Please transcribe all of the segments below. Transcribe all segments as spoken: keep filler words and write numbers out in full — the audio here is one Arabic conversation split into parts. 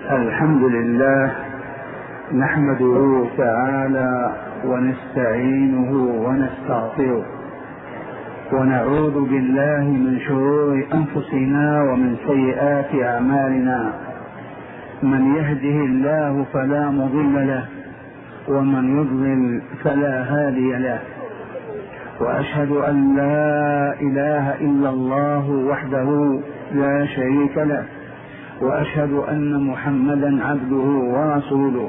الحمد لله نحمده تعالى ونستعينه ونستغفره ونعوذ بالله من شرور أنفسنا ومن سيئات أعمالنا. من يهده الله فلا مضل له ومن يضلل فلا هادي له، وأشهد أن لا إله إلا الله وحده لا شريك له، وأشهد أن محمدا عبده ورسوله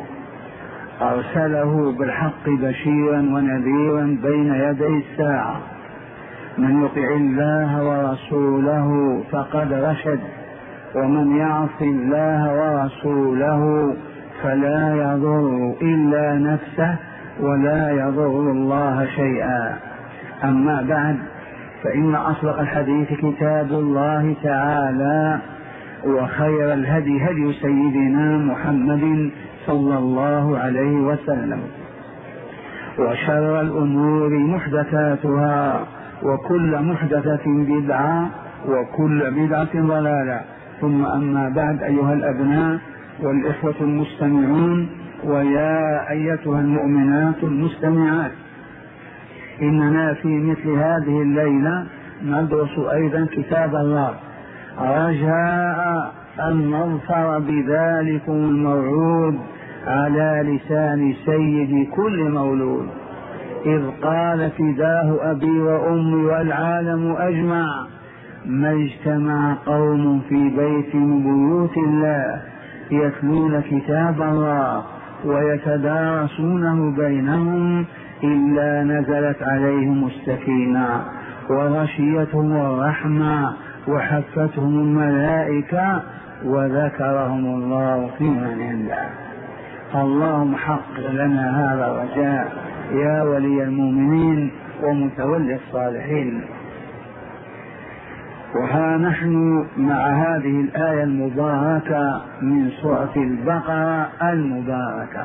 أرسله بالحق بشيرا ونذيرا بين يدي الساعة. من يطع الله ورسوله فقد رشد، ومن يعص الله ورسوله فلا يضر إلا نفسه ولا يضر الله شيئا. أما بعد، فإن أصدق الحديث كتاب الله تعالى، وخير الهدي هدي سيدنا محمد صلى الله عليه وسلم، وشر الأمور محدثاتها، وكل محدثة بدعة، وكل بدعة ضلالة. ثم أما بعد، أيها الأبناء والإخوة المستمعون، ويا أيتها المؤمنات المستمعات، إننا في مثل هذه الليلة ندرس أيضا كتاب الله، رجاء أن نظفر بذلكم الموعود على لسان سيد كل مولود، إذ قال فداه أبي وأمي والعالم أجمع: ما اجتمع قوم في بيت من بيوت الله يتلون كتاب الله ويتدارسونه بينهم إلا نزلت عليهم السكينة وغشيتهم الرحمة وحفتهم الملائكة وذكرهم الله في من عنده. اللهم حقق لنا هذا الرجاء يا ولي المؤمنين ومتولي الصالحين. وها نحن مع هذه الآية المباركة من سورة البقرة المباركة،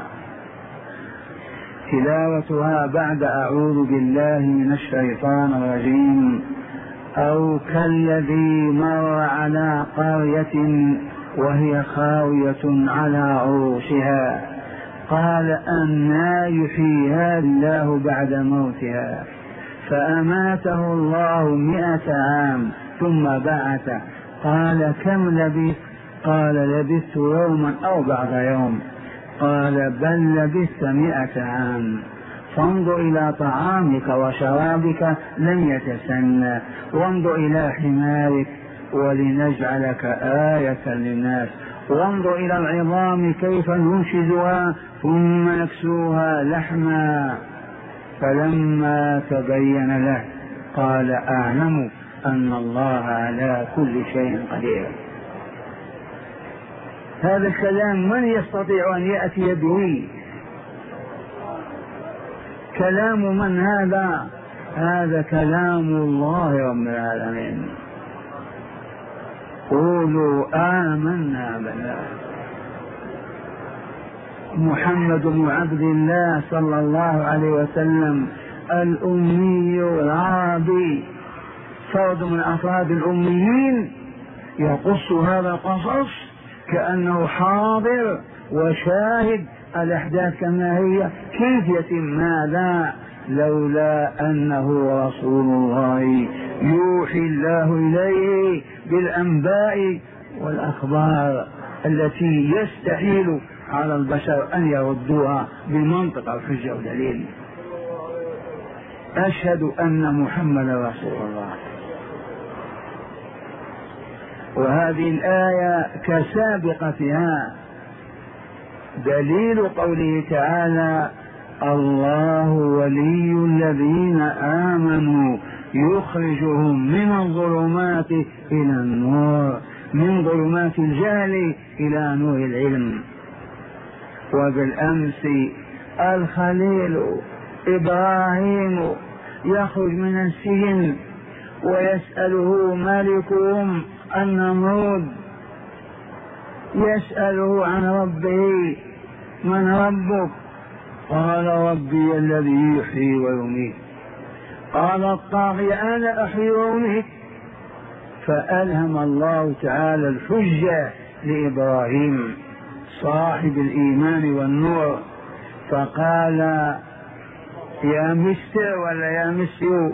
تلاوتها بعد أعوذ بالله من الشيطان الرجيم: أو كالذي مر على قرية وهي خاوية على عروشها قال أنى يحيي الله بعد موتها فأماته الله مئة عام ثم بعثه قال كم لبثت؟ قال لبثت يوما أو بعض يوم. قال بل لبثت مئة عام. فانظر إلى طعامك وشرابك لم يتسنى، وانظر إلى حمارك ولنجعلك آية للناس، وانظر إلى العظام كيف ننشزها ثم نكسوها لحما. فلما تبين له قال أعلم أن الله على كل شيء قدير. هذا الكلام من يستطيع أن يأتي به؟ كلام من هذا؟ هذا كلام الله رب العالمين. قولوا آمنا بالله. محمد بن عبد الله صلى الله عليه وسلم الأمي العربي، فرد من أفراد الأميين، يقص هذا القصص كأنه حاضر وشاهد الأحداث كما هي. كيف يتم ماذا لولا أنه رسول الله يوحي الله إليه بالأنباء والأخبار التي يستحيل على البشر أن يردوها بمنطق الحجة والدليل. أشهد أن محمد رسول الله. وهذه الآية كسابقتها دليل قوله تعالى: الله ولي الذين آمنوا يخرجهم من الظلمات إلى النور، من ظلمات الجهل إلى نور العلم. وبالأمس الخليل إبراهيم يخرج من السجن ويسأله مالكهم النمرود، يسأله عن ربه: من ربك؟ قال ربي الذي يحيي ويميت. قال الطاغي أنا أحيي وأميت. فألهم الله تعالى الحجة لإبراهيم صاحب الإيمان والنور، فقال يا مستر ولا يا مسيو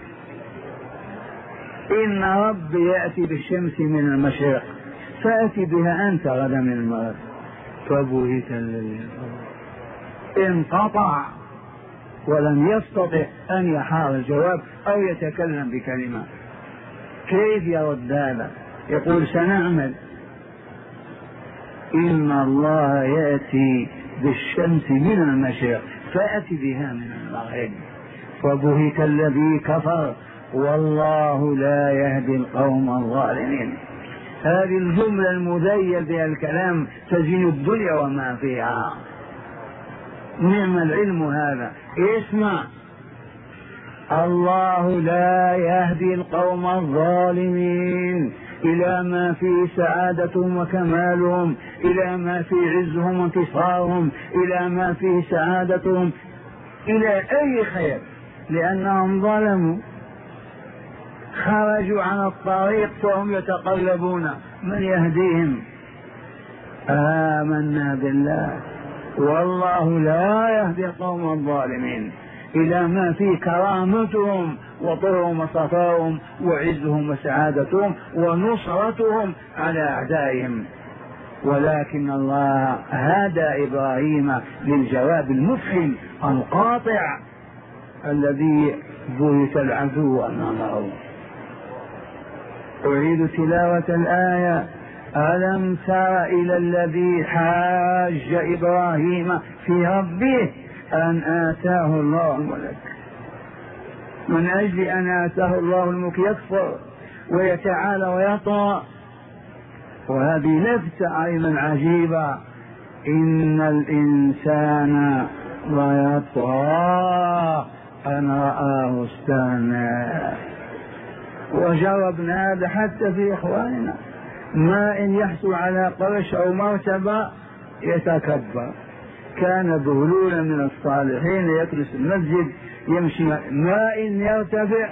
إن ربي يأتي بالشمس من المشرق فأتي بها أنت غدا من المغرب. فبهت الذي انقطع ولم يستطع أن يحار الجواب أو يتكلم بكلمة. كيف يرد هذا؟ يقول سنعمل. إن الله يأتي بالشمس من المشرق فأتي بها من المغرب. فبهت الذي كفر والله لا يهدي القوم الظالمين. هذه الجملة المذيل بها الكلام تزين الدنيا وما فيها. نعم العلم هذا. اسمع، الله لا يهدي القوم الظالمين إلى ما فيه سعادتهم وكمالهم، إلى ما فيه عزهم وانتصارهم، إلى ما فيه سعادتهم، إلى أي خير، لأنهم ظلموا خرجوا عن الطريق فهم يتقلبون من يهديهم. آمنا بالله والله لا يهدي القوم الظالمين إلى ما فيه كرامتهم وطهرهم وصفاهم وعزهم وسعادتهم ونصرتهم على أعدائهم. ولكن الله هدى إبراهيم للجواب المفحم القاطع الذي بهت العدو أمامه. أريد تلاوة الآية. ألم تر إلى الذي حاج إبراهيم في ربه أن آتاه الله الملك. من أجل أن آتاه الله الملك يكفر ويتعالى ويطغى. وهذه لفتة أيضا عجيبة. إن الإنسان ليطغى أن رآه استغنى. وجربنا هذا حتى في إخواننا، ما إن يحصل على قرش أو مرتبة يتكبر. كان بهلولا من الصالحين يجلس المسجد يمشي، ما إن يرتفع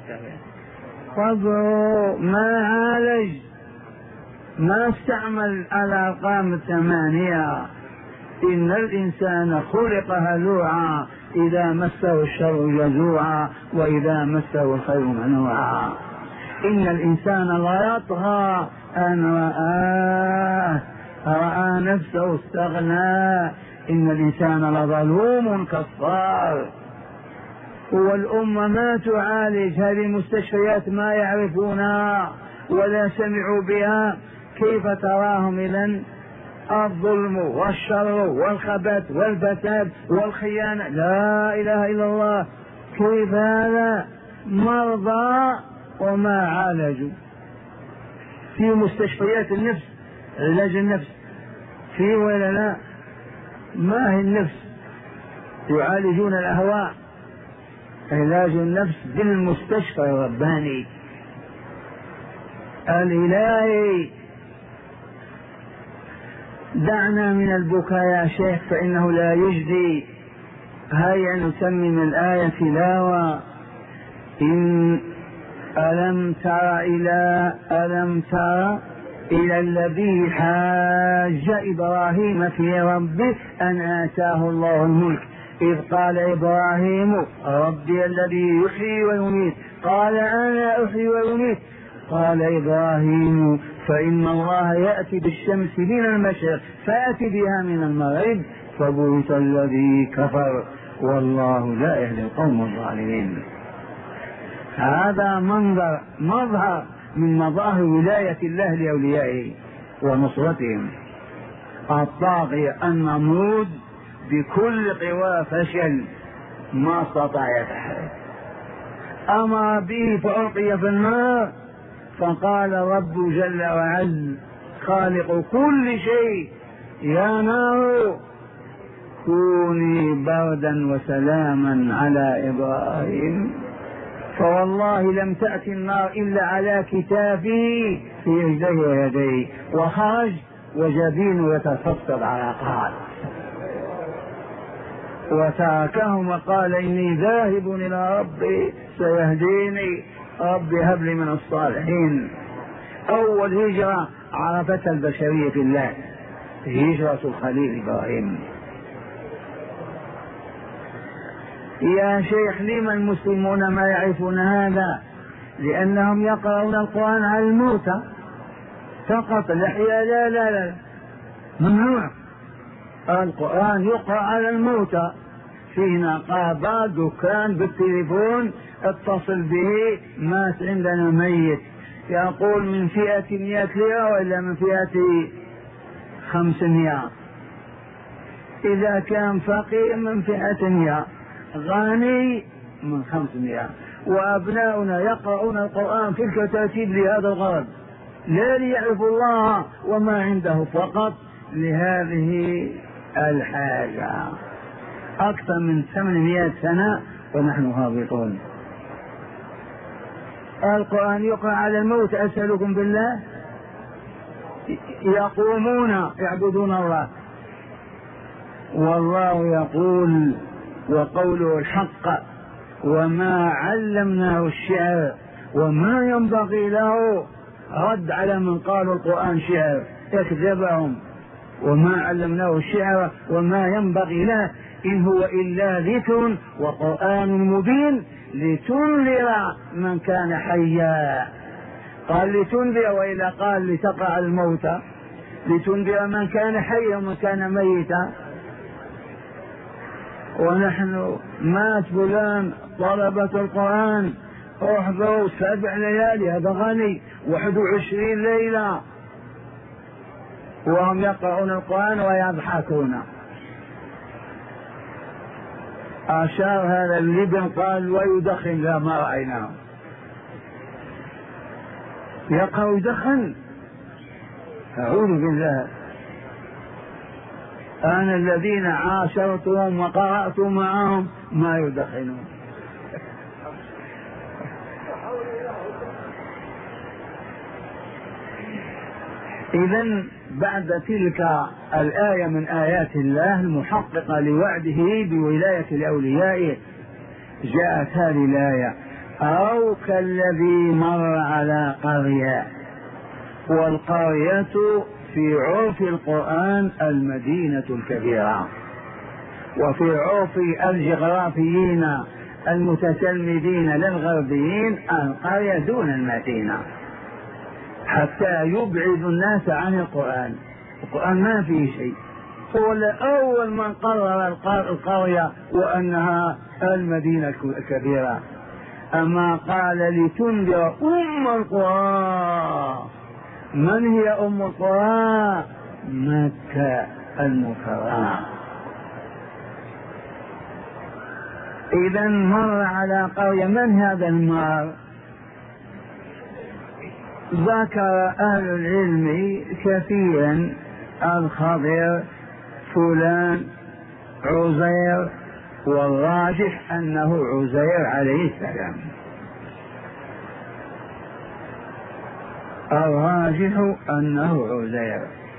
قدره ما عالج، ما استعمل الأرقام الثمانية. إن الإنسان خلق هلوعا إذا مسه الشر جزوعا وإذا مسه الخير منوعا. إن الإنسان لا يطغى أن رآه رأى نفسه استغنى. إن الإنسان لظلوم كفار. والأمة ما تعالج هذه المستشفيات، ما يعرفونها ولا سمعوا بها. كيف تراهم إذن؟ الظلم والشر والخبث والفساد والخيانة، لا إله إلا الله. كيف هذا؟ مرضى وما عالجوا. في مستشفيات النفس علاج النفس فيه ولا لا؟ ما هي النفس؟ يعالجون الأهواء. علاج النفس بالمستشفى الرباني الإلهي. دعنا من البكاء يا شيخ فإنه لا يجدي. هيا نتمم الآية تلاوة. إن ألم تر إلى ألم تر إلى الذي حاج إبراهيم في ربه أن آتاه الله الملك إذ قال إبراهيم ربي الذي يحيي ويميت قال أنا أحيي ويميت قال إبراهيم فإن الله يأتي بالشمس من المشرق فأتي بها من المغرب فبهت الذي كفر والله لا يهدي القوم الظالمين. هذا منظر مظهر من مظاهر ولاية الله لأوليائه ونصرتهم. الطاغية النمرود بكل قوى فشل ما استطاع يتحرك. أمر به فألقي في النار فقال رب جل وعز خالق كل شيء يا نار كوني بردا وسلاما على إبراهيم. فوالله لم تأتي النار إلا على كتافه في رجليه ويديه وخرج وجبينه يتفطر عرقات وتركهم وقال إني ذاهب إلى ربي سيهديني ربي هب لي من الصالحين. أول هجرة عرفتها البشرية في الله هجرة الخليل إبراهيم. يا شيخ لما المسلمون ما يعرفون هذا؟ لأنهم يقرؤون القرآن على الموتى فقط، الأحياء لا لا لا ممنوع. القرآن يقرأ على الموتى، في نقابة دكان بالتليفون اتصل به مات عندنا ميت، يقول من فئة مئة ليرة وإلا من فئة خمسمائة، إذا كان فقير من فئة مئة، غني من خمسمائة. وأبناؤنا يقرؤون القرآن في الكتاتيب لهذا الغرض، لا ليعرفوا الله وما عنده، فقط لهذه الحاجة. أكثر من ثمانمائة سنة ونحن هابطون. القرآن يقرأ على الموت، أسألكم بالله، يقومون يعبدون الله، والله يقول وقوله الحق وما علمناه الشعر وما ينبغي له، رد على من قالوا القرآن شعر، يكذبهم. وما علمناه الشعر وما ينبغي له إن هو إلا ذكر وقرآن مبين لتنذر من كان حيا. قال لتنذر، وإلا قال لتقع الموتى، لتنذر من كان حيا ومن كان ميتا. ونحن مات فلان طلبة القرآن احضروا سبع ليالي، هذا غني، واحد وعشرين ليلة وهم يقرؤون القرآن ويضحكون. أشار هذا اللبن قال ويدخن، لا ما رأيناه يقرأ يدخن، أعوذ بالله. أنا الذين عاشرتهم وقرأت معهم ما يدخنون. إذن بعد تلك الآية من آيات الله المحققة لوعده بولاية الأولياء جاءت هذه الآية أو كالذي مر على قرية. والقرية في عرف القرآن المدينة الكبيرة، وفي عرف الجغرافيين المتسلمدين للغربيين القرية دون المدينة، حتى يبعد الناس عن القرآن. القرآن ما فيه شيء، هو أول من قرر القرية وأنها المدينة الكبيرة. أما قال لتنذر أم القرى. من هي أم القرى؟ مكة المكرمة. إذا مر على قرية، من هذا المار؟ ذكر أهل العلم كثيرا، الخضر، فلان، عزير، والراجح أنه عزير عليه السلام، الراجح أنه عزير.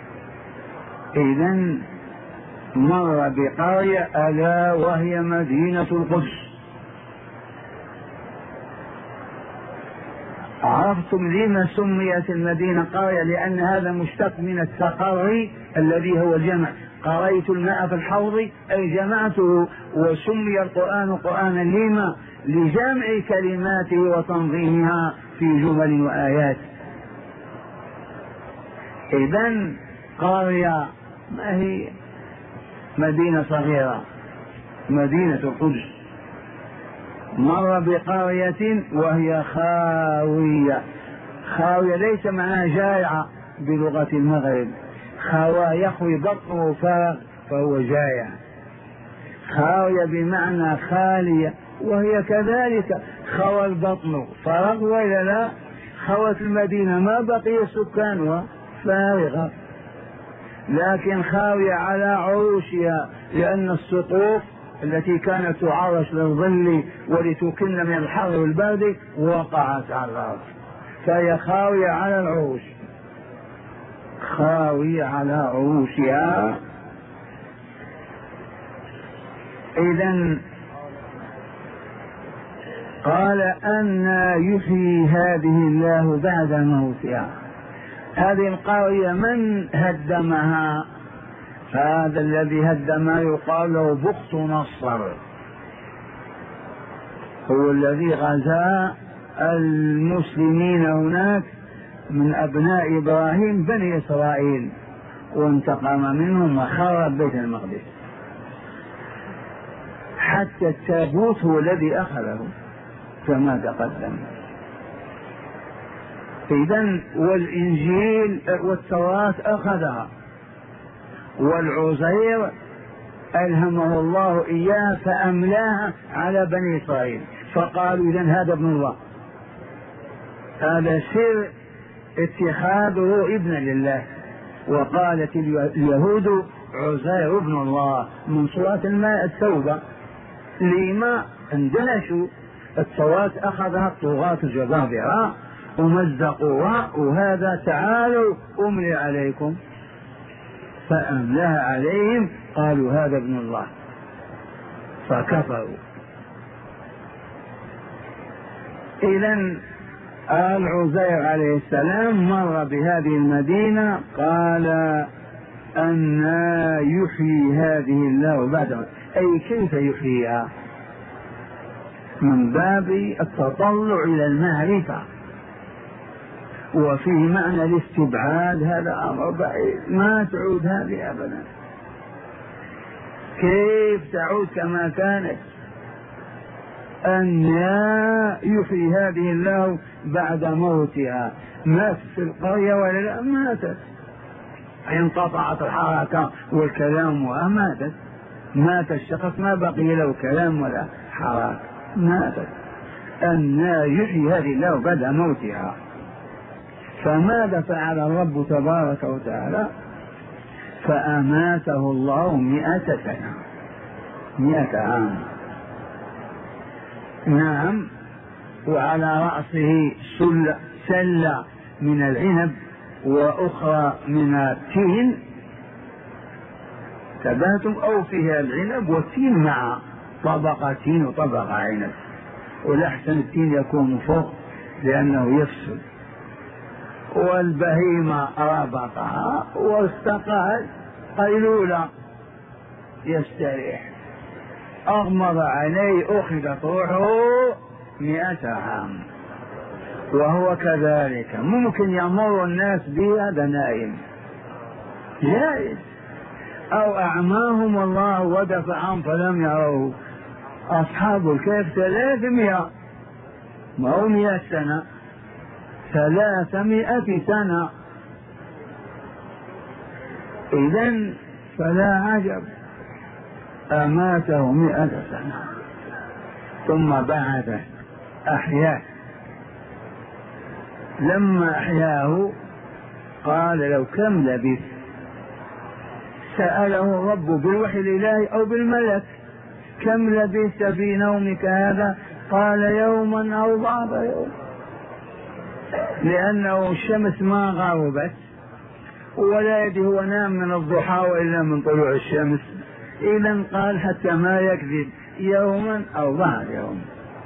إذن مر بقرية ألا وهي مدينة القدس. عرفتم لما سميت المدينة قرية؟ لأن هذا مشتق من التقري الذي هو الجمع، قريت الماء في الحوض أي جمعته. وسمي القرآن قرآنا لما؟ لجمع كلماته وتنظيمها في جمل وآيات. إذن قرية ما هي مدينة صغيرة، مدينة القدس. مر بقرية وهي خاوية. خاوية ليس معناها جائعة بلغة المغرب، خاوى يخوي بطنه فارغ فهو جائع. خاوية بمعنى خالية، وهي كذلك خوى البطن فرغ وإلا لا. خوت المدينة ما بقي سكانها، فارغة، لكن خاوية على عروشها، لأن السقوف التي كانت تعرش للظل ولتكن من الحر والبرد وقعت على الأرض، فهي خاوية على العروش، خاوية على عروشها. إذن قال أن يحيي هذه الله بعد موتها. هذه القرية من هدمها؟ هذا الذي هد ما يقال له بخت نصر، هو الذي غزا المسلمين هناك من أبناء إبراهيم بني إسرائيل وانتقم منهم وخرب بيت المقدس، حتى التابوت هو الذي أخذه كما تقدم. إذن والإنجيل والتوراة أخذها، والعزير ألهمه الله إياه فأملاها على بني إسرائيل، فقالوا إذن هذا ابن الله. هذا سر اتخاذه ابنا لله. وقالت اليهود عزير ابن الله من سورة الماء التوبة، لما اندهشوا التوراة أخذها الطغاة الجبابرة ومزقوها، وهذا تعالوا أملي عليكم، فأملاها عليهم قالوا هذا ابن الله فكفروا. إذن آل عزير عليه السلام مر بهذه المدينة، قال أنى يحيي هذه الله بعد، أي كيف يحييها، من باب التطلع إلى المعرفة، وفيه معنى الاستبعاد. هذا أمر بعيد، ما تعود هذه أبدا، كيف تعود كما كانت؟ أن يحيي هذه الله بعد موتها. ماتت في القرية ولا لا؟ ماتت، انقطعت الحركة والكلام وماتت، مات الشخص ما بقي له كلام ولا حركة، ماتت. أن يحيي هذه الله بعد موتها. فماذا فعل الرب تبارك وتعالى؟ فأماته الله مئة سنة، مئة عام. نعم. وعلى رأسه سلة سلة من العنب وأخرى من التين، تباتم أو فيها العنب والتين مع طبقة تين وطبقة عنب، والأحسن التين يكون فوق لأنه يفسد. والبهيمة رابطها واستقال قيلولة يستريح، أغمض عليه أخذت روحه مئة عام. وهو كذلك ممكن يمر الناس به هذا نائم جائز، أو أعماهم الله ودفعهم فلم يروه. أصحاب الكهف ثلاثمائة، ما هو مئة سنة، ثلاثمائة سنة. إذن فلا عجب، أماته مئة سنة ثم بعثه أحياه. لما أحياه قال لو كم لبثت؟ سأله الرب بالوحي الإلهي أو بالملك، كم لبثت في نومك هذا؟ قال يوما أو بعض يوم، لأنه الشمس ما غربت ولا يدري هو نام من الضحى وإلا من طلوع الشمس. إذن قال حتى ما يكذب يوما أو بعد يوم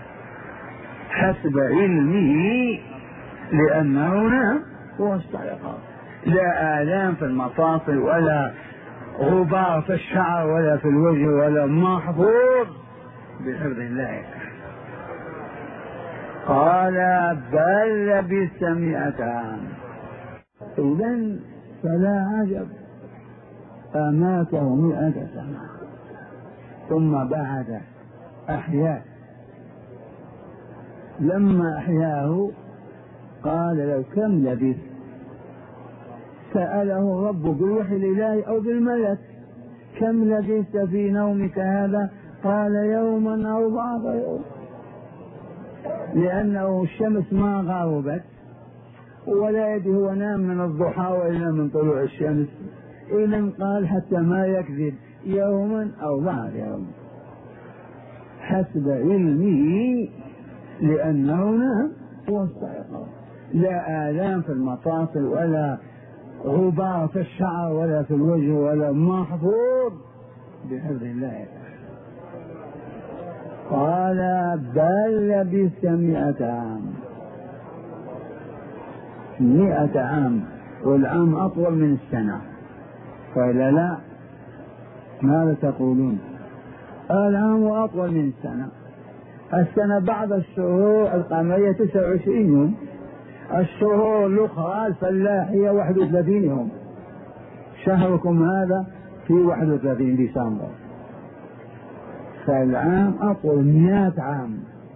حسب علمه، لأنه نام واستيقظ، لا آلام في المفاصل ولا غبار في الشعر ولا في الوجه ولا محظوظ بحفظ الله. قال بل لبثت مئة عام. إذن فلا عجب، أماته مئة سنة ثم بعثه أحياه. لما أحياه قال لو كم لبثت؟ سأله الرب بالوحي الإلهي أو بالملك، كم لبثت في نومك هذا؟ قال يوما أو بعض يوم، لأنه الشمس ما غربت ولا يدري هو نام من الضحى وإلا من طلوع الشمس. إذن قال حتى ما يكذب يوما أو بعد يوم حسب علمه، لأنه نام واستيقظ، لا آلام في المفاصل ولا غبار في الشعر ولا في الوجه ولا محظوظ بحفظ الله. قال بل لبثت مئة عام. مئة عام، والعام أطول من السنة، قال لا، ماذا تقولون؟ العام أطول من السنة. السنة بعض الشهور القمرية تسعة وعشرين يوم، الشهور الأخرى الفلاحية واحد وثلاثين يوم. شهركم هذا في واحد وثلاثين ديسمبر، فالعام أطول مئة عام.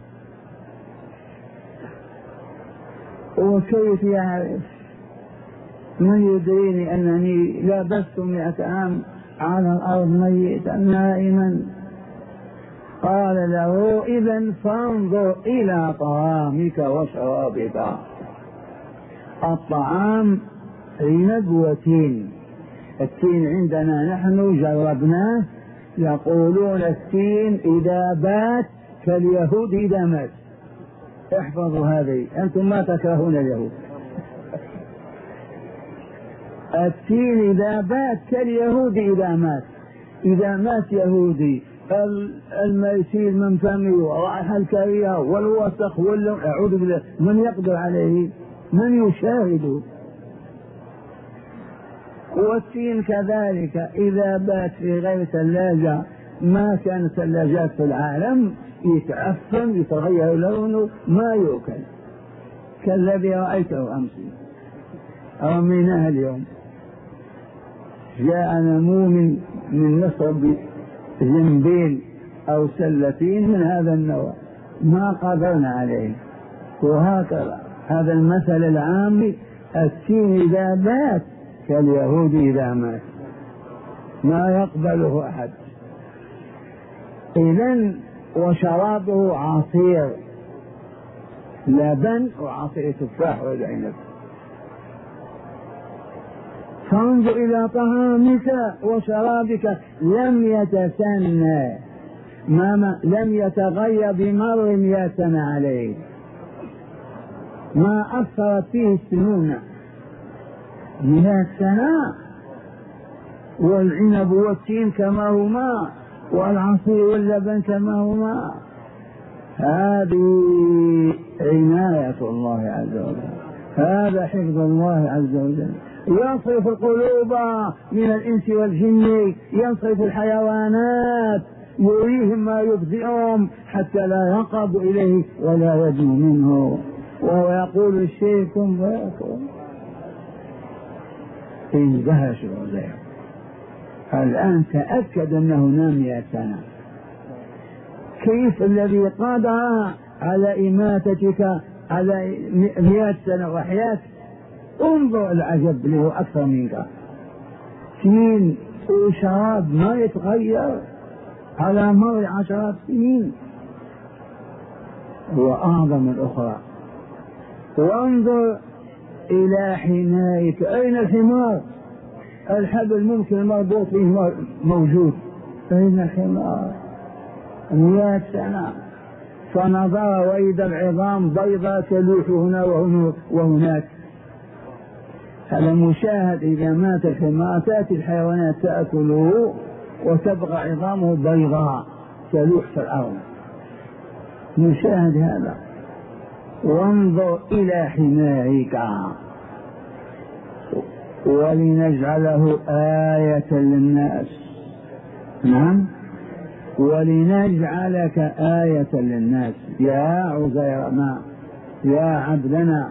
وكيف يعرف؟ من يدريني أنني لبثت مئة عام على الأرض ميتا نائما؟ قال له إذن فانظر إلى طعامك وشرابك. الطعام عنب وتين. التين عندنا نحن جربناه، يقولون التين إذا بات كاليهود إذا مات. احفظوا هذه، أنتم ما تكرهون اليهود. التين إذا بات كاليهود إذا مات. إذا مات يهودي الميسير من فمه ورائحة الكريه والوسخ واللون، أعوذ بالله، من يقدر عليه؟ من يشاهده؟ والتين كذلك إذا بات في غير ثلاجة، ما كانت ثلاجات في العالم، يتعفن يتغير لونه ما يؤكل، كالذي رأيته أمس رميناه اليوم. جاء نمو من من مصر بجنبين أو سلتين من هذا النوع، ما قدرنا عليه. وهكذا هذا المثل العام، التين إذا بات كاليهود إذا مات، ما يقبله أحد. إذن وشرابه عصير لبن وعصير تفاح والعنب. فانظر إلى طعامك وشرابك لم يتسنى، ما لم يتغير بمر مئة سنة عليه، ما أثرت فيه السنون مئة سنة. والعنب والتين كما هما، والعصير واللبن كما هما. هذه عناية الله عز وجل، هذا حفظ الله عز وجل. ينصرف القلوب من الإنس والجن، ينصرف الحيوانات، يريهم ما يفزئهم حتى لا يقرب إليه ولا يدنو منه، وهو يقول الشيء كن فيكون. اندهش العزير. الآن تأكد أنه نام مئة سنة. كيف الذي قادر على إماتتك على مئة سنة وحياة؟ انظر العجب له أكثر منك. تين وشراب ما يتغير على مر عشرات سنين، وأعظم الأخرى. وانظر إلى حمارك، أين الحمار؟ الحبل ممكن المربوط فيه موجود، أين الحمار؟ مئة سنة. فنظر وإذا العظام بيضاء تلوح هنا وهناك. هذا مشاهد. إذا مات الحمار تأتي الحيوانات تأكله وتبقى عظامه بيضاء تلوح في الأرض، مشاهد هذا. وانظر إلى حمارك ولنجعله آية للناس. نعم، ولنجعلك آية للناس يا عزير، ما يا عبدنا.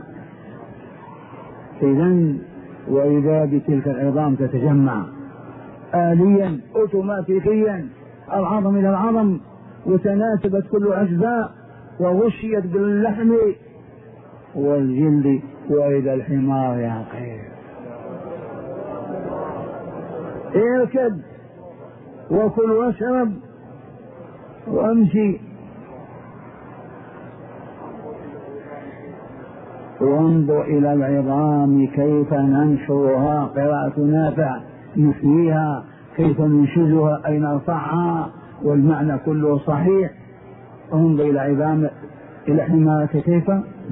إذن وإذا بتلك العظام تتجمع آليا أوتوماتيكيا، العظم إلى العظم، وتناسبت كل أجزاء وغشيت باللحم والجلد. وإذا الحمار يعقل، اركب وكل واشرب وامشي. وانظر إلى العظام كيف ننشرها، قراءة نافع، نحييها، كيف ننشزها أي نرفعها، والمعنى كله صحيح. انظر إلى عظام إلى حمارك كيف.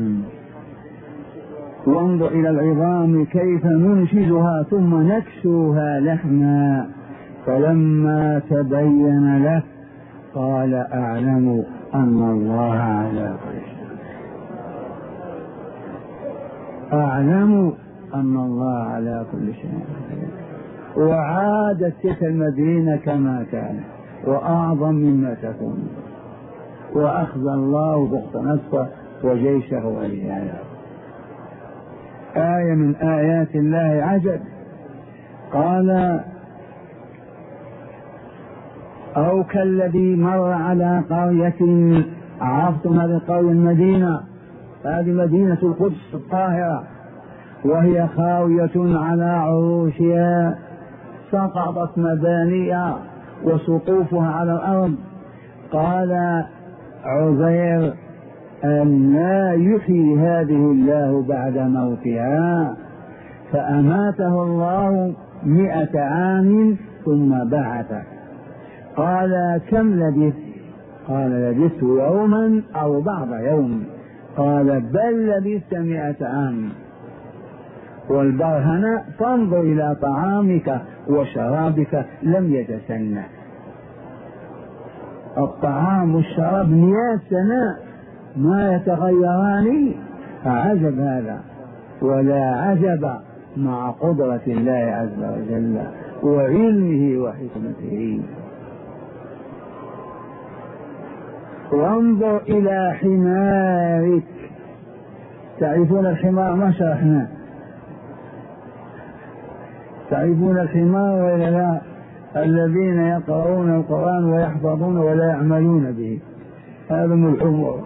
وانظر إلى العظام كيف ننشزها ثم نكسوها لحما. فلما تبين له قال أعلم أن الله على كل شيء، أعلم أن الله على كل شيء. وعادت تلك المدينة كما كانت وأعظم مما تكون، وأخذ الله بخت نصر وجيشه ورجاله. آية من آيات الله عجب. قال أو كالذي مر على قرية، عرفتم هذه القرية المدينة، هذه مدينة القدس الطاهرة، وهي خاوية على عروشها، سقطت مبانيها وسقوفها على الأرض. قال عزير أن لا يحيي هذه الله بعد موتها، فأماته الله مئة عام ثم بعثه. قال كم لبثت؟ قال لبثت يوما أو بعض يوم. قال بل لبثت مئة عام. والبرهنة فانظر إلى طعامك وشرابك لم يتسنى. الطعام والشراب مئة سنة ما يتغيران، عجب هذا. ولا عجب مع قدرة الله عز وجل وعلمه وحكمته. وانظر إلى حمارك. تعرفون الحمار؟ ما شرحناه. تعرفون الحمار ولا لا؟ الذين يقرؤون القرآن ويحفظون ولا يعملون به، هذا من الحمر.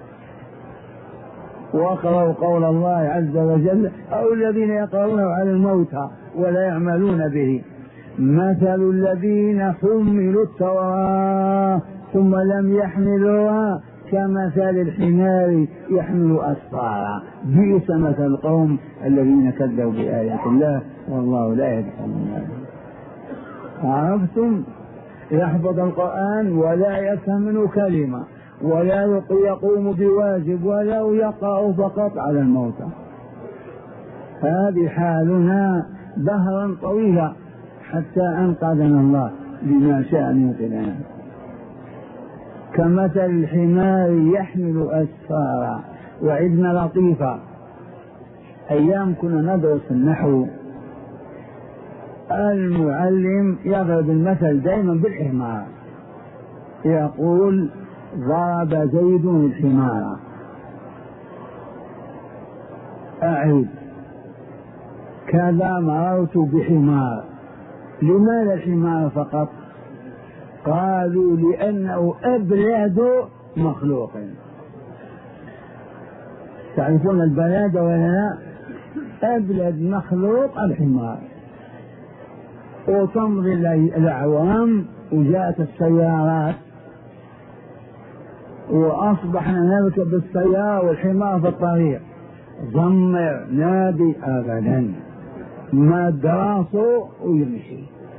وقرأوا قول الله عز وجل أو الذين يقرؤون على الموتى ولا يعملون به. مثل الذين حملوا التوراة ثم لم يحملوها كمثل الحمار يحمل أسفارا، بئس مثل القوم الذين كذبوا بآيات الله والله لا يهدي القوم الظالمين. عرفتم؟ يحفظ القرآن ولا يفهم منه كلمة ولا يقوم بواجب ولا يقع فقط على الموتى. هذه حالنا دهرا طويلا حتى أنقذنا الله بما شاء من ينقذنا. كمثل الحمار يحمل أسفارا. وعدنا لطيفة، أيام كنا ندرس النحو، المعلم يضرب المثل دائما بالحمار، يقول ضرب زيد الحمار. أعيد كذا مررت بحمار. لماذا الحمار فقط؟ قالوا لأنه أبلد مخلوق. تعرفون البلاد ولا لا؟ أبلد مخلوق الحمار. وتمضي الأعوام وجاءت السيارات وأصبحنا نركب السيارة والحمار في الطريق، زمر نادي أبدا ما دراسه ويمشي.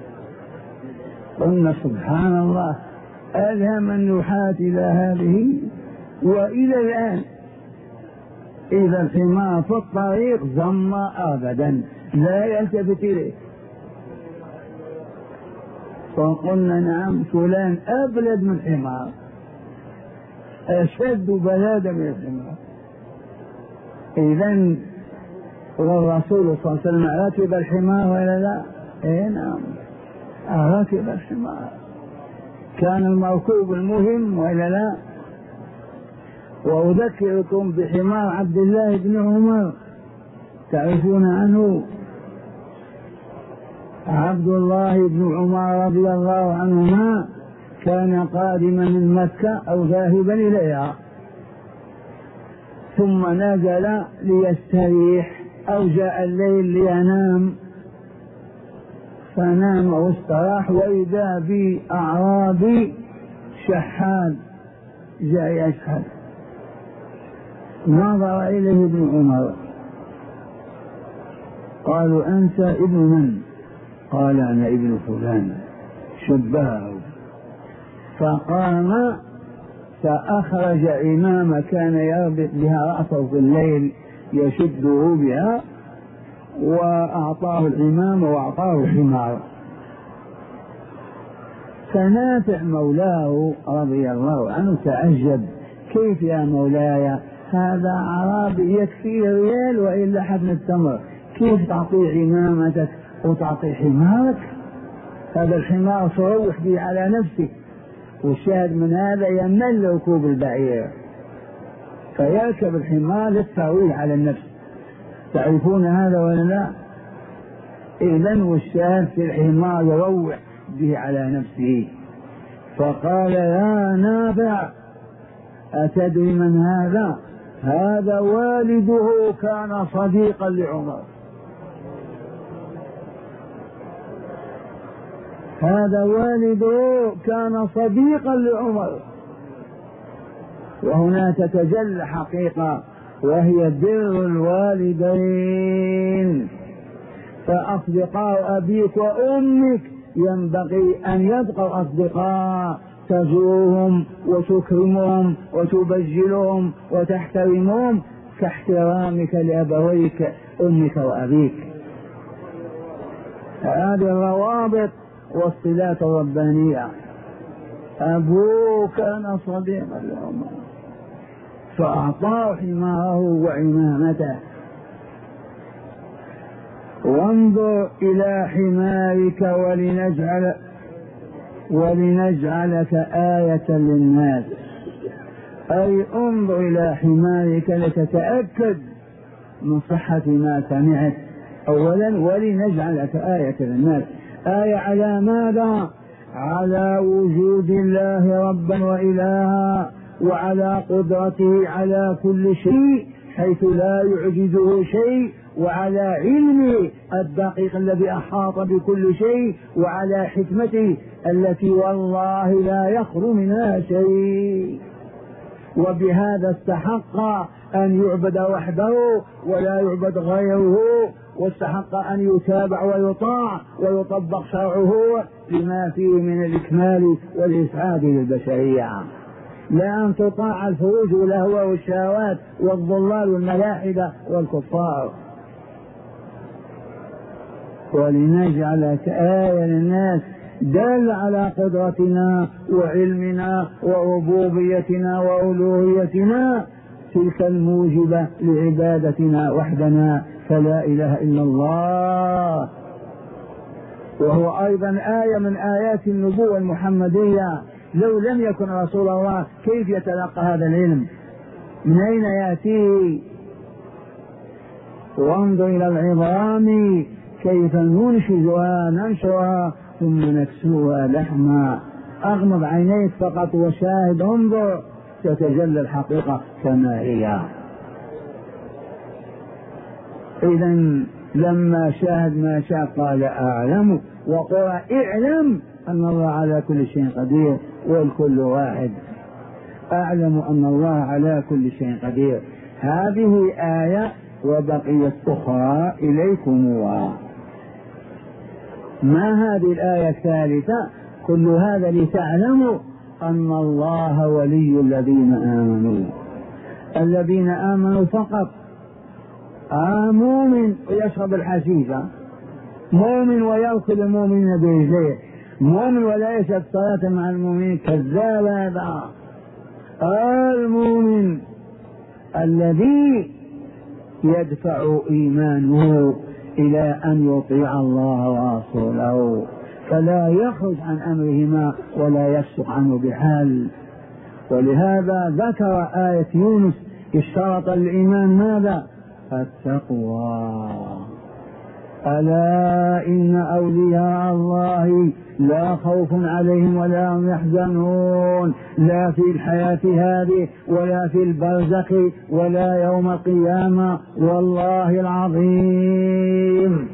قلنا سبحان الله، ألهم النحاة إلى هذه وإلى الآن إذا الحمار في الطريق زم أبدا لا يلتفت إليه. فقلنا نعم فلان أبلد من الحمار، أشد بلادا من الحمار. إذن والرسول صلى الله عليه وسلم ركب الحمار ولا لا؟ إيه نعم ركب الحمار، كان المركوب المهم ولا لا؟ وأذكركم بحمار عبد الله بن عمر، تعرفون عنه؟ عبد الله بن عمر رضي الله عنهما كان قادما من مكة أو ذاهبا إليها، ثم نزل ليستريح أو جاء الليل لينام، فنام واستراح وإذا بأعرابي شحاد جاء يشحد. نظر إليه ابن عمر قالوا أنت ابن من؟ قال أنا ابن فلان، شبهه. فقام فأخرج عمامة كان يربط بها رأسه في الليل يشده بها، وأعطاه العمام وأعطاه الحمار. فنافع مولاه رضي الله عنه تعجب، كيف يا مولاي هذا أعرابي يكفيه ريال وإلا حبن التمر، كيف تعطيه عمامتك وتعطي حمارك؟ هذا الحمار تروح به على نفسك، والشاهد من هذا يمل ركوب البعير فيركب الحمار للترويح على النفس. تعرفون هذا ولا لا؟ إذن والشاهد في الحمار يروح به على نفسه. فقال يا نافع أتدري من هذا؟ هذا والده كان صديقا لعمر، هذا والده كان صديقا لعمر. وهنا تتجلى حقيقة وهي بر الوالدين. فأصدقاء أبيك وأمك ينبغي أن يبقوا أصدقاء تزورهم وتكرمهم وتبجلهم وتحترمهم كاحترامك لأبويك أمك وأبيك. هذه الروابط والصلات الربانية. أبوه كان صديقا لعمر فأعطاه حماره وعمامته. وانظر إلى حمارك ولنجعل ولنجعلك آية للناس، أي انظر إلى حمارك لتتأكد من صحة ما سمعت. أولا ولنجعلك آية للناس، آية على ماذا؟ على وجود الله ربا وإلها، وعلى قدرته على كل شيء حيث لا يعجزه شيء، وعلى علمه الدقيق الذي أحاط بكل شيء، وعلى حكمته التي والله لا يخلو منها شيء. وبهذا استحق أن يعبد وحده ولا يعبد غيره، واستحق أن يتابع ويطاع ويطبق شرعه لما فيه من الإكمال والإسعاد للبشرية، لا أن تطاع الفروج والأهواء والشهوات والضلال والملاحدة والكفار. ولنجعلك آية للناس دل على قدرتنا وعلمنا وربوبيتنا وألوهيتنا، تلك الموجبة لعبادتنا وحدنا فلا إله إلا الله. وهو أيضا آية من آيات النبوة المحمدية. لو لم يكن رسول الله كيف يتلقى هذا العلم؟ من أين يأتيه؟ وانظر إلى العظام كيف ننشزها ننشرها ثم نكسوها لحما. أغمض عينيك فقط وشاهد، انظر تتجلى الحقيقة كما هي. إذن لما شاهد ما شاء قال أعلم، وقال اعلم أن الله على كل شيء قدير، والكل واحد. أعلم أن الله على كل شيء قدير. هذه آية وبقيت أخرى إليكم. ما هذه الآية الثالثة؟ كل هذا لتعلموا أن الله ولي الذين آمنوا. الذين آمنوا فقط. آه مؤمن ويشرب الحشيشة، مؤمن ويركض المؤمنين برجليه، مؤمن ولا يشهد صلاة مع المؤمنين، كذاب هذا. المؤمن الذي يدفع إيمانه إلى أن يطيع الله ورسوله فلا يخرج عن أمرهما ولا يفسق عنه بحال. ولهذا ذكر آية يونس اشترط الإيمان ماذا؟ التقوى. ألا إن أولياء الله لا خوف عليهم ولا هم يحزنون، لا في الحياة هذه ولا في البرزخ ولا يوم القيامة، والله العظيم.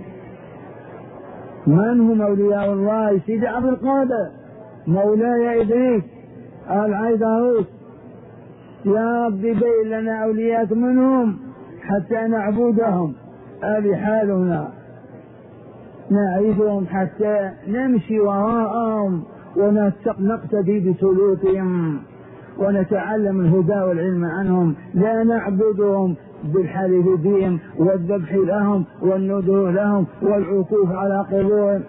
من هم أولياء الله؟ سيدي عبد القادر، مولاي إدريس، العيدروس. يا رب بين لنا أولياء منهم حتى نعبدهم. هذه حالنا، نعرفهم حتى نمشي وراءهم ونقتدي بسلوكهم ونتعلم الهدى والعلم عنهم، لا نعبدهم بالحلف بهم والذبح لهم والنذور لهم والعكوف على قبورهم.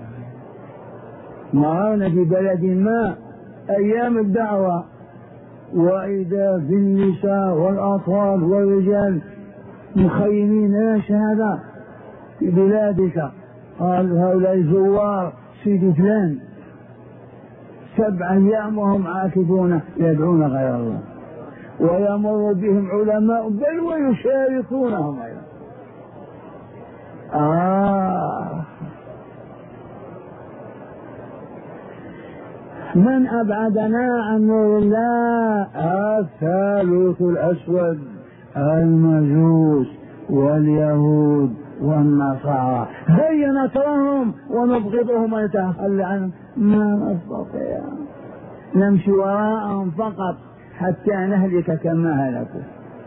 مررنا في بلد ما أيام الدعوة وإذا بالنساء والأطفال والرجال مخيمين. ايش هذا في بلادك؟ قال هؤلاء زوار سيدي فلان سبع أيام وهم عاكفون يدعون غير الله، ويمر بهم علماء بل ويشاركونهم أيضا. آه من أبعدنا عن نور الله؟ الثالوث الأسود، المجوس واليهود والنصارى. هيا نكرههم ونبغضهم ونتخلى عنهم، ما نستطيع، نمشي وراءهم فقط حتى نهلك كما هلكوا.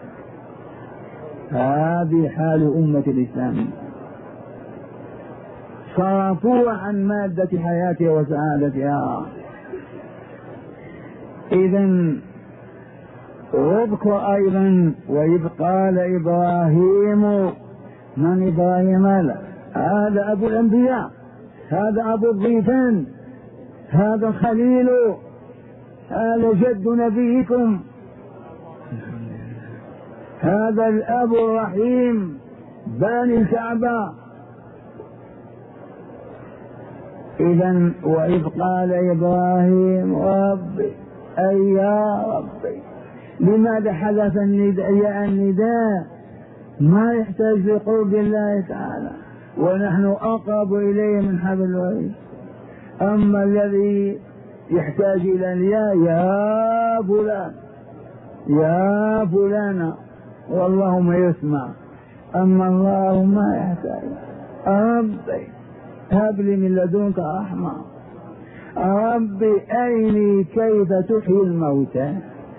هذه حال أمة الإسلام، صرفوا عن مادة حياتها وسعادتها. إذن واذكر أيضا وإذ قال إبراهيم، من إبراهيم هذا؟ هذا أبو الأنبياء، هذا أبو الضيفان، هذا الخليل، هذا جد نبيكم، هذا الأب الرحيم باني الكعبة. إذن وإذ قال إبراهيم ربي أي يا ربي. لماذا حدث النداء؟ يا النداء ما يحتاج لقرب الله تعالى، ونحن أقرب إليه من حبل الوريد. أما الذي يحتاج إلى الياء، يا فلان يا فلان والله ما يسمع، أما الله ما يحتاج. ربي هب لي من لدنك رحمة، ربي أرني كيف تحيي الموتى.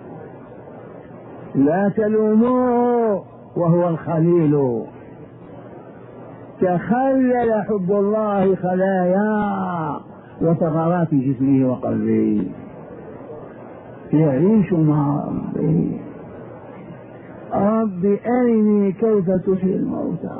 لا تلوموه وهو الخليل، تخلل حب الله خلايا وثغرات جسمه وقلبه، يعيش مع ربه. ربي أرني كيف تحيي الموتى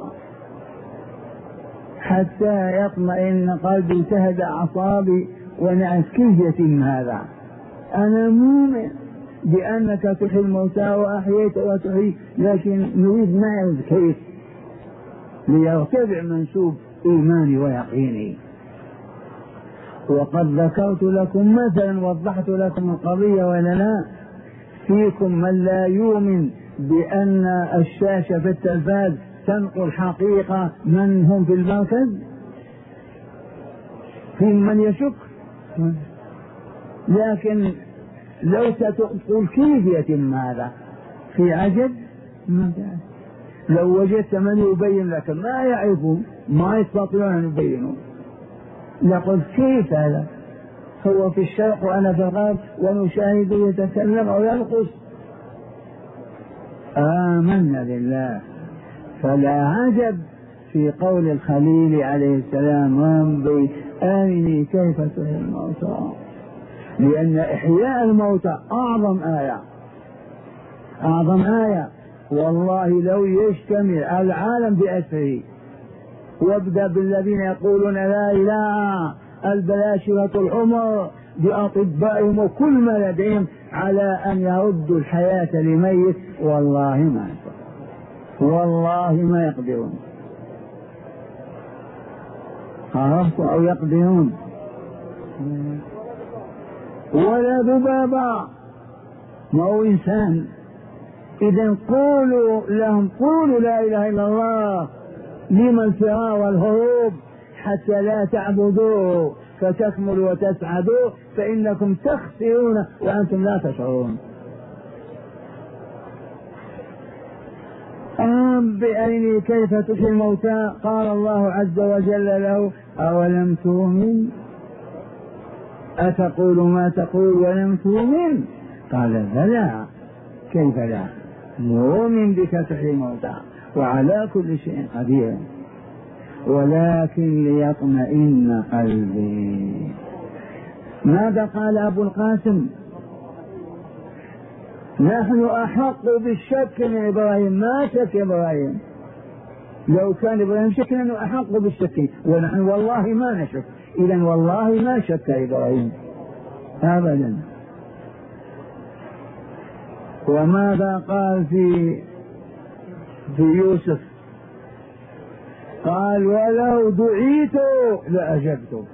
حتى يطمئن قلبي، تهدأ أعصابي، ونعرف كيف يتم هذا. أنا مؤمن بأنك تحيي الموتى وأحييت وتحيي، لكن نريد نعرف كيف ليرتفع منسوب إيماني ويقيني. وقد ذكرت لكم مثلا، وضحت لكم القضية ولا لا؟ فيكم من لا يؤمن بأن الشاشة في التلفاز تنقل حقيقة من هم في المركز، في من يشك. لكن لو ستقول كيف يتم هذا في عجب، لو وجدت من يبين لك ما يعرفون ما يستطيعون أن يبينوا، لقد كيف هذا؟ هو في الشرق وأنا في الغرب ونشاهد يتكلم أو ينقص. آمنا بالله. فلا عجب في قول الخليل عليه السلام ربي أرني كيف تحيي الموتى، لأن إحياء الموتى أعظم آية، أعظم آية. والله لو يجتمع العالم بأسره، وابدأ بالذين يقولون لا إله، البلاشرة الحمر بأطبائهم وكل ما لديهم على أن يردوا الحياة لميت، والله ما يقدرون، والله ما يقدرون. عرفتوا أو يقدرون؟ ولا ذبابة، ما هو إنسان. إذن قولوا لهم قولوا لا إله إلا الله، لما الفرار والهروب؟ حتى لا تعبدوا فتكملوا وتسعدوا، فإنكم تخسرون وأنتم لا تشعرون. رب أرني كيف تحيي الموتى. قال الله عز وجل له أولم تؤمن؟ أتقول ما تقول ولم تؤمن؟ قال بلى، كيف لا، مؤمن بك تحيي الموتى وعلى كل شيء قدير، ولكن ليطمئن قلبي. ماذا قال أبو القاسم؟ نحن أحق بالشك من إبراهيم، ما شك إبراهيم، لو كان إبراهيم شك نحن أحق بالشك، ونحن والله ما نشك. إذن والله ما شك إبراهيم أبدا. وماذا قال في في يوسف؟ قال ولو دعيت لأجبت.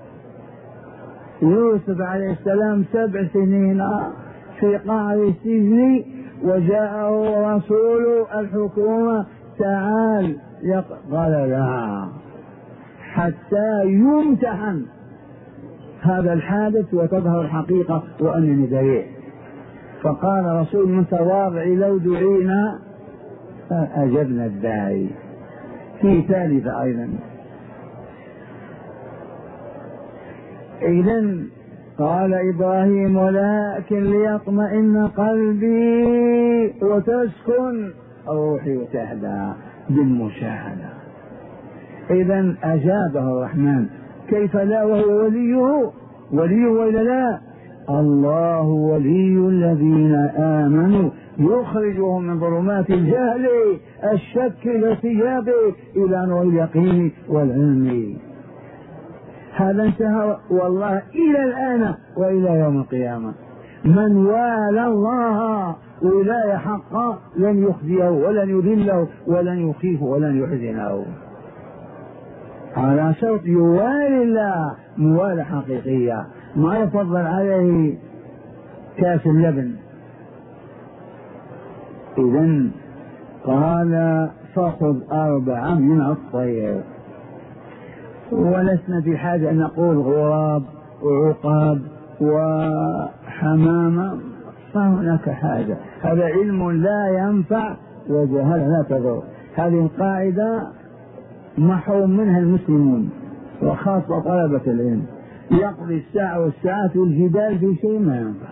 يوسف عليه السلام سبع سنين في قعر السجن، وجاءه رسول الحكومة تعال، قال لا حتى يمتحن هذا الحادث وتظهر الحقيقة وأنني بريء. فقال رسول متواضع لو دعينا أجبنا الداعي. في ثالثة أيضا، إذن قال إبراهيم ولكن ليطمئن قلبي وتسكن روحي وتهدى بالمشاهدة. إذن أجابه الرحمن، كيف لا وهو وليه وليه وإلا لا؟ الله ولي الذين آمنوا يخرجهم من ظلمات الجهل الشك والثياب إلى نور اليقين والعلم. هذا انتهى والله إلى الآن وإلى يوم القيامة. من والى الله ولاية حقا لن يخزيه ولن يذله ولن يخيفه ولن يحزنه، على شرط يوالي الله موالة حقيقية، ما يفضل عليه كاس اللبن. إذن قال فخذ أربعة من الطير، ولسنا في حاجة أن نقول غراب وعقاب وحمامة، فهناك حاجة. هذا علم لا ينفع وجهل لا تضر. هذه القاعدة محروم منها المسلمون وخاصة طلبة العلم. يقضي الساعة والساعات والجدال في شيء ما ينفع.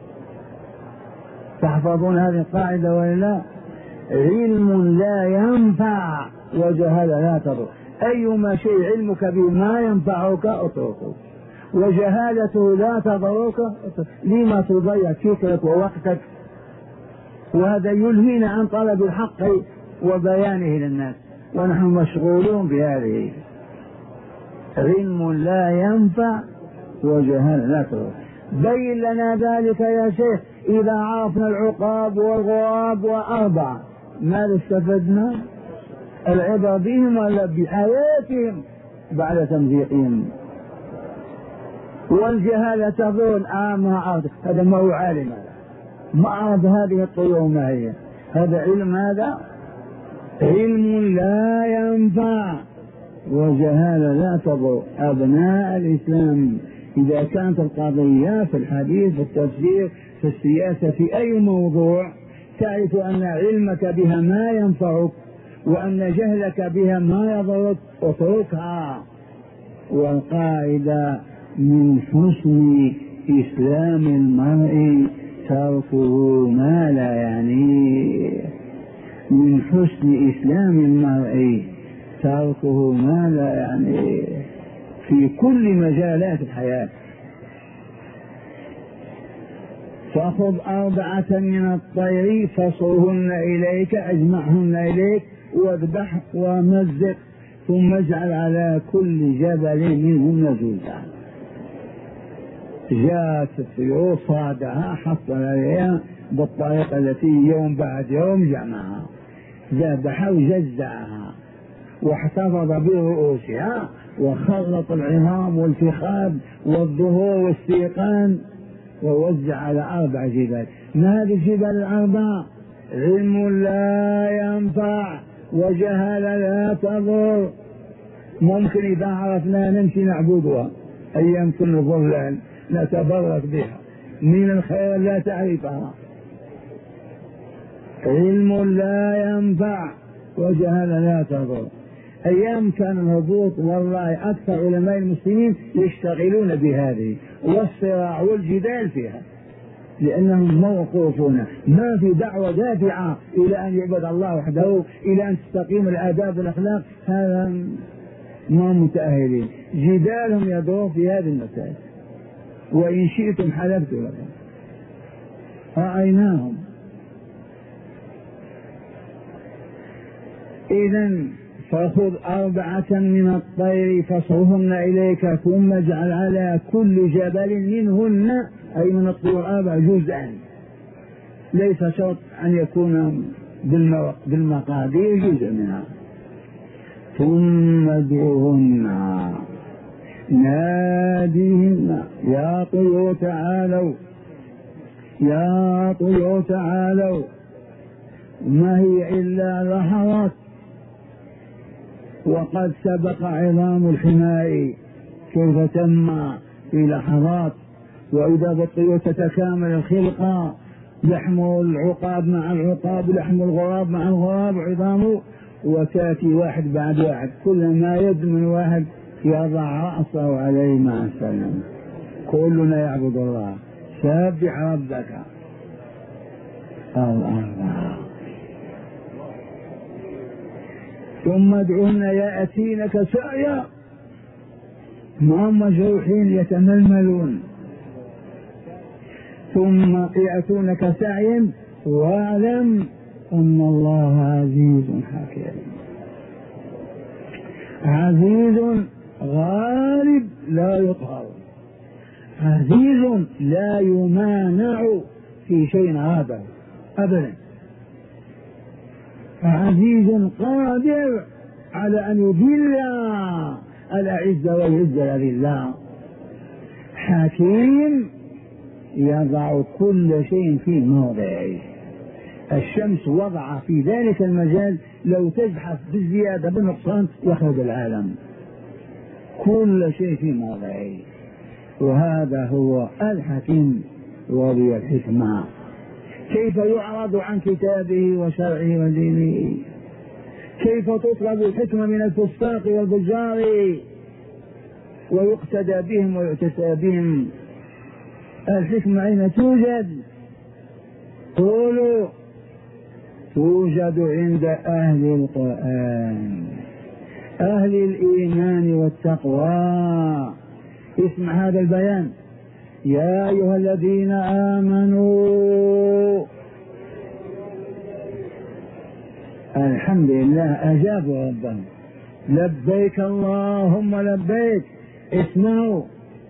تحفظون هذه القاعدة ولا؟ علم لا ينفع وجهل لا تضر. أيما شيء علمك به ما ينفعك اتركه، وجهالته لا تضرك لما تضيع فكرك ووقتك. وهذا يلهينا عن طلب الحق وبيانه للناس، ونحن مشغولون بهذه. علم لا ينفع وجهل لا تضر. بين لنا ذلك يا شيخ. إذا عرفنا العقاب والغراب وأربعة ماذا استفدنا؟ العبر بهم ولا بحياتهم بعد تمزيقهم؟ والجهالة تظن آه ما عرف هذا ما هو عالم، ما عرف هذه الطيور ما هي. هذا علم، هذا علم لا ينفع وجهالة لا تضر. أبناء الإسلام، إذا كانت القضية في الحديث في التفسير في السياسة في أي موضوع تعرف أن علمك بها ما ينفعك وأن جهلك بها ما يضرك اتركها. والقاعدة من حسن إسلام المرء تركه ما لا يعنيه. من حسن إسلام المرء تركه ما لا يعنيه في كل مجالات الحياة. فخذ أربعة من الطير فصرهن إليك، أجمعهن إليك واذبح ومزق، ثم اجعل على كل جبل منهن جزءا. جاءت الطيور صادها حصل عليها بالطريقة التي يوم بعد يوم جمعها، ذبح وجزعها واحتفظ برؤوسها وخلط العظام والفخاد والظهور والسيقان ووزع على أربع جبال. ما هذه الجبال الأربع؟ علم لا ينفع وجهل لا تضر. ممكن إذا عرفنا نمشي نعبدها أيام كل ظلال نتبرك بها، من الخير لا تعرفها. علم لا ينفع وجهل لا تضر. أيام كان الهبوط والله أكثر علماء المسلمين يشتغلون بهذه والصراع والجدال فيها، لأنهم موقوفون ما في دعوة دافعة إلى أن يعبد الله وحده، إلى أن تستقيم الآداب والأخلاق. هذا ما متأهلين. جدالهم يدور في هذه المسائل، وإن شئتم حلفت لكم رأيناهم. إذن فخذ أربعة من الطير فصرهن إليك ثم اجعل على كل جبل منهن، أي من الطيور أربع جزءا. ليس شرط أن يكون بالمقادير جزء منها. ثم ادعوهن ناديهن يا طيور تعالوا يا طيور تعالوا. ما هي إلا لحظات وقد سبق عظام الحماء كيف تم في لحظات. وإذا بالطيور تتكامل الخلقة لحم العقاب مع العقاب لحم الغراب مع الغراب عظامه، وتأتي واحد بعد واحد كلما يد من واحد يضع رأسه عليه مع السلامة. كلنا يعبد الله. سبح ربك الله. ثم ادعوهن يأتينك سعيا، ما هم مجروحين يتململون. ثم يأتونك سعيا واعلم أن الله عزيز حكيم. عزيز غالب لا يقهر، عزيز لا يمانع في شيء غابه أبدا، عزيز قادر على أن يذل الأعز ويعز الأذلاء. حكيم يضع كل شيء في موضعه. الشمس وضع في ذلك المجال لو تزحف بالزيادة بالنقصان يخرج العالم. كل شيء في موضعه، وهذا هو الحكيم وذي الحكمة. كيف يعرض عن كتابه وشرعه ودينه، كيف تطلب الحكمة من الفساق والفجار ويقتدى بهم ويعتسى بهم. الحكمة أين توجد؟ قولوا توجد عند أهل القرآن، أهل الإيمان والتقوى. اسمع هذا البيان: يا أيها الذين آمنوا. الحمد لله أجابوا ربهم. لبيك اللهم لبيك. اسمعوا: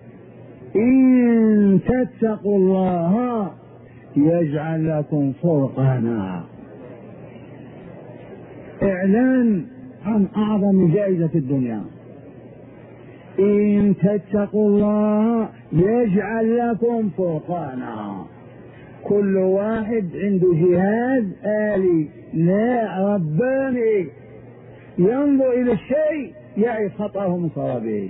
إن تتقوا الله يجعل لكم فرقانا. إعلان عن أعظم جائزة في الدنيا. إن تتقوا الله يجعل لكم فرقانا. كل واحد عنده جهاز آلي لا رباني ينظر إلى الشيء يعي خطأه من صوابه.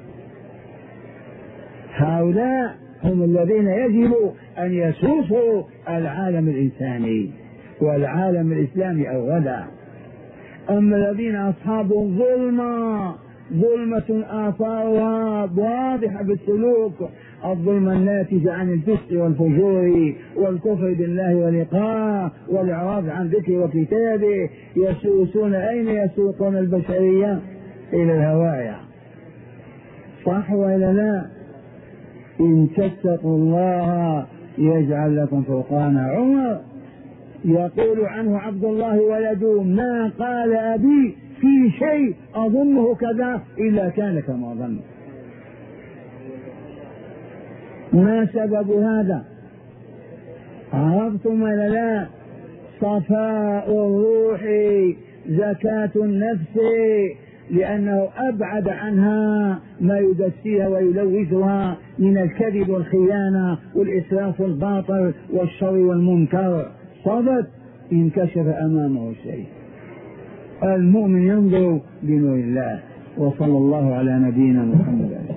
هؤلاء هم الذين يجب أن يسوسوا العالم الإنساني والعالم الإسلامي أولا. أما الذين أصحاب الظلمة، ظلمة آثارها واضحة بالسلوك، الظلم الناتج عن الفسق والفجور والكفر بالله ولقاءه والإعراض عن ذكره وكتابه، يسوسون. أين يسوقون البشرية؟ إلى الهوايا. صح ولا لا؟ إن تتقوا الله يجعل لكم فرقانا. عمر يقول عنه عبد الله ولده: ما قال أبي في شيء أظنه كذا إلا كان كما ظن. ما سبب هذا؟ عرفتم ولا لا؟ صفاء الروح، زكاة النفس، لأنه أبعد عنها ما يدسيها ويلوثها من الكذب والخيانة والإسراف والباطل والشر والمنكر. صدق انكشف أمامه الشيء. المؤمن ينظر بنور الله. وصلى الله على نبينا محمد.